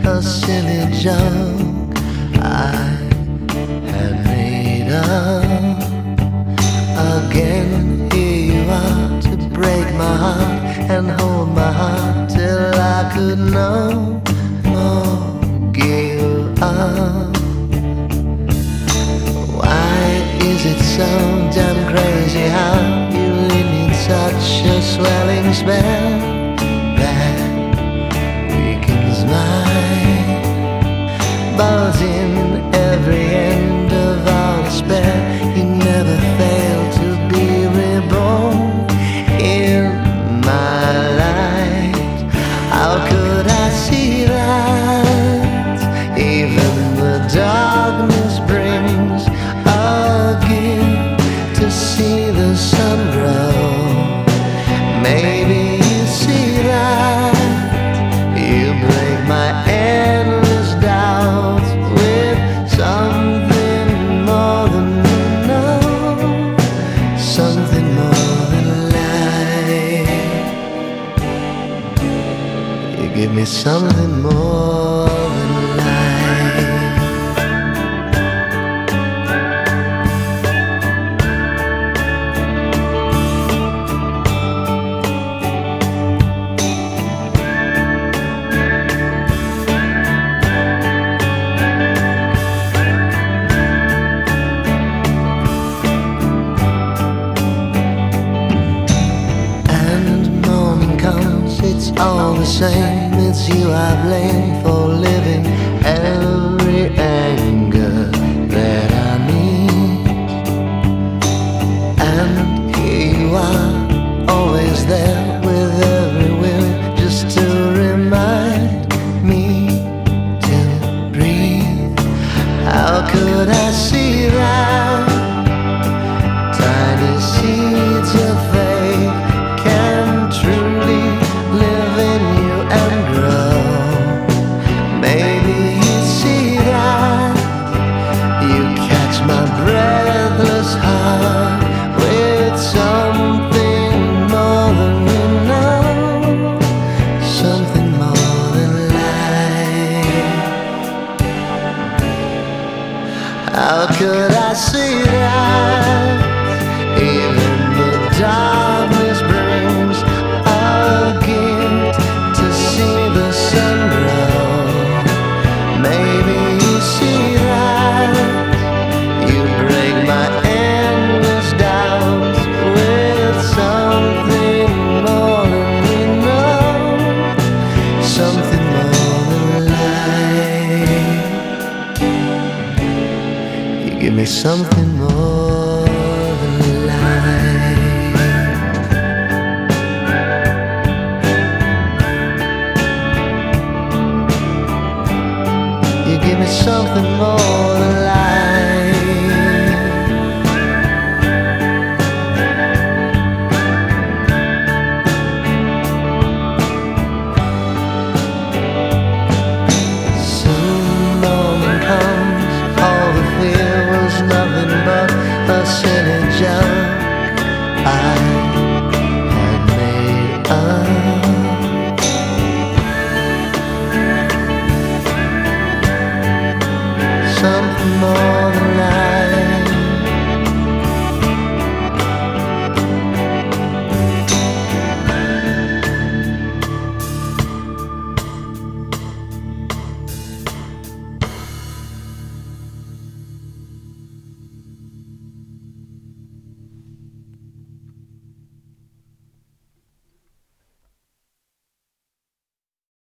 a silly joke I had made up. Again, here you are to break my heart and hold my heart till I could no more give up. Why is it so damn crazy how you leave me in such a swelling spell that weakens my bones in every end of our despair? You never fail to be reborn in my life. How could I see that? Even the darkness brings a gift to see the sun grow. Maybe you see that. You break my endless doubts with something more than you know, something more than life. You give me something more than life. It's all the same, it's you I blame for living every anger that I need. And here you are, always there with every will, just to remind me to breathe. How could I see that? Tiny seeds of faith can truly live in you and grow. Maybe you see that. You catch my breathless heart with something more than you know, something more than life. How could I see that? Even the darkness brings a gift to see the sun grow. Maybe you see that. You break my endless doubts with something more than we know, something more than life. You give me something more than life. You give me something more